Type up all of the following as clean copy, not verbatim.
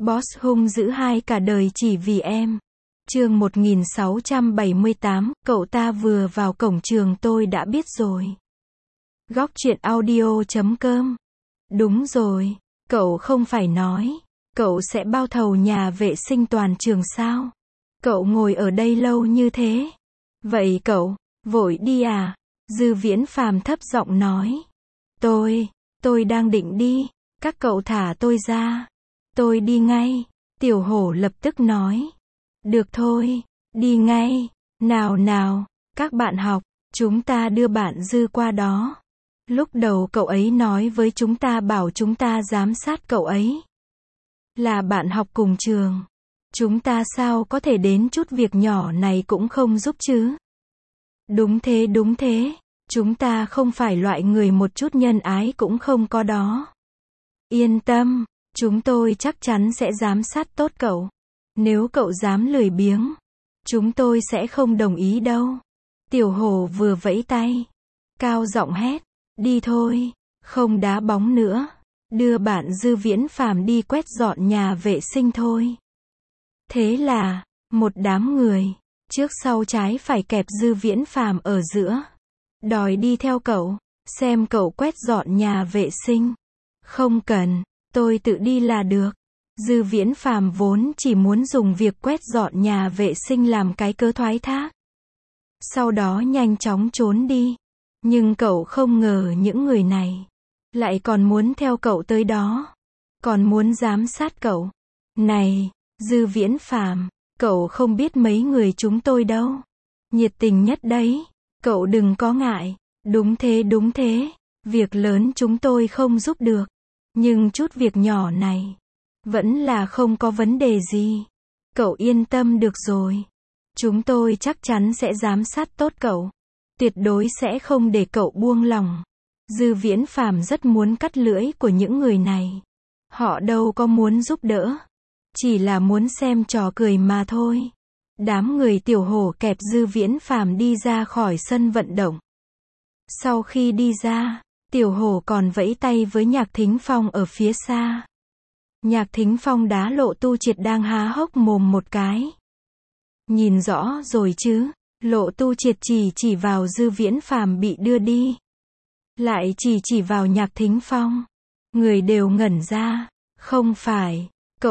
Boss hung dữ hai cả đời chỉ vì em. Chương 1678, cậu ta vừa vào cổng trường tôi đã biết rồi. Góc truyện audio.com. Đúng rồi, cậu không phải nói, cậu sẽ bao thầu nhà vệ sinh toàn trường sao? Cậu ngồi ở đây lâu như thế. Vậy cậu, vội đi à? Dư Viễn Phàm thấp giọng nói. Tôi đang định đi, các cậu thả tôi ra. Tôi đi ngay, Tiểu Hổ lập tức nói. Được thôi, đi ngay, nào, các bạn học, chúng ta đưa bạn Dư qua đó. Lúc đầu cậu ấy nói với chúng ta bảo chúng ta giám sát cậu ấy. Là bạn học cùng trường. Chúng ta sao có thể đến chút việc nhỏ này cũng không giúp chứ? Đúng thế, chúng ta không phải loại người một chút nhân ái cũng không có đó. Yên tâm, chúng tôi chắc chắn sẽ giám sát tốt cậu. Nếu cậu dám lười biếng, chúng tôi sẽ không đồng ý đâu. Tiểu Hổ vừa vẫy tay, cao giọng hét, đi thôi, không đá bóng nữa, đưa bạn Dư Viễn Phàm đi quét dọn nhà vệ sinh thôi. Thế là, một đám người, trước sau trái phải kẹp Dư Viễn Phàm ở giữa, đòi đi theo cậu, xem cậu quét dọn nhà vệ sinh. Không cần, tôi tự đi là được. Dư Viễn Phàm vốn chỉ muốn dùng việc quét dọn nhà vệ sinh làm cái cớ thoái thác, sau đó nhanh chóng trốn đi. Nhưng cậu không ngờ những người này lại còn muốn theo cậu tới đó, còn muốn giám sát cậu. Này, Dư Viễn Phàm, cậu không biết mấy người chúng tôi đâu. Nhiệt tình nhất đấy, cậu đừng có ngại. Đúng thế, việc lớn chúng tôi không giúp được, nhưng chút việc nhỏ này vẫn là không có vấn đề gì. Cậu yên tâm được rồi. Chúng tôi chắc chắn sẽ giám sát tốt cậu. Tuyệt đối sẽ không để cậu buông lỏng. Dư Viễn Phàm rất muốn cắt lưỡi của những người này. Họ đâu có muốn giúp đỡ, chỉ là muốn xem trò cười mà thôi. Đám người Tiểu Hổ kẹp Dư Viễn Phàm đi ra khỏi sân vận động. Sau khi đi ra, Tiểu Hổ còn vẫy tay với Nhạc Thính Phong ở phía xa. Nhạc Thính Phong đá Lộ Tu Triệt đang há hốc mồm một cái. Nhìn rõ rồi chứ? Lộ Tu Triệt chỉ vào Dư Viễn Phàm bị đưa đi, lại chỉ vào Nhạc Thính Phong. Người đều ngẩn ra. Không phải,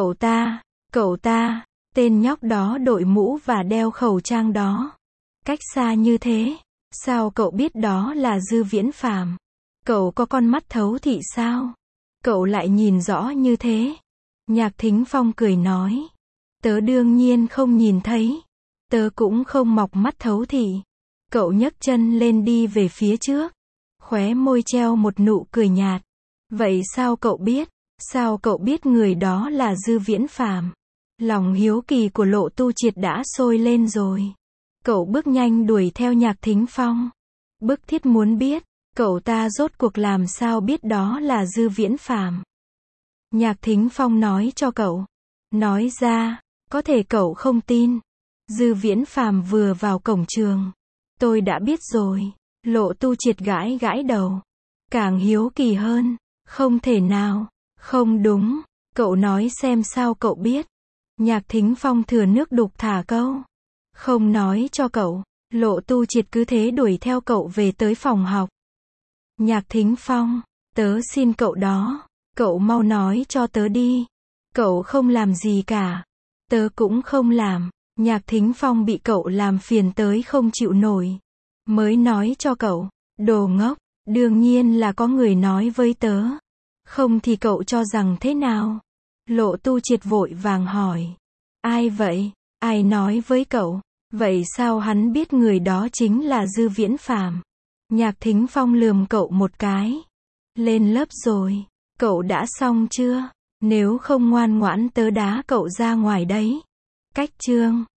cậu ta, tên nhóc đó đội mũ và đeo khẩu trang đó. Cách xa như thế, sao cậu biết đó là Dư Viễn Phàm? Cậu có con mắt thấu thị sao? Cậu lại nhìn rõ như thế. Nhạc Thính Phong cười nói. Tớ đương nhiên không nhìn thấy. Tớ cũng không mọc mắt thấu thị. Cậu nhấc chân lên đi về phía trước, khóe môi treo một nụ cười nhạt. Vậy sao cậu biết? Sao cậu biết người đó là Dư Viễn Phàm? Lòng hiếu kỳ của Lộ Tu Triệt đã sôi lên rồi. Cậu bước nhanh đuổi theo Nhạc Thính Phong, bức thiết muốn biết, cậu ta rốt cuộc làm sao biết đó là Dư Viễn Phàm. Nhạc Thính Phong nói cho cậu. Nói ra, có thể cậu không tin. Dư Viễn Phàm vừa vào cổng trường, tôi đã biết rồi. Lộ Tu Triệt gãi đầu, càng hiếu kỳ hơn. Không thể nào, không đúng, cậu nói xem sao cậu biết. Nhạc Thính Phong thừa nước đục thả câu. Không nói cho cậu. Lộ Tu Triệt cứ thế đuổi theo cậu về tới phòng học. Nhạc Thính Phong, tớ xin cậu đó, cậu mau nói cho tớ đi. Cậu không làm gì cả. Tớ cũng không làm. Nhạc Thính Phong bị cậu làm phiền tới không chịu nổi, mới nói cho cậu. Đồ ngốc, đương nhiên là có người nói với tớ. Không thì cậu cho rằng thế nào? Lộ Tu Triệt vội vàng hỏi. Ai vậy? Ai nói với cậu? Vậy sao hắn biết người đó chính là Dư Viễn Phàm? Nhạc Thính Phong lườm cậu một cái. Lên lớp rồi, cậu đã xong chưa? Nếu không ngoan ngoãn tớ đá cậu ra ngoài đấy. Cách chương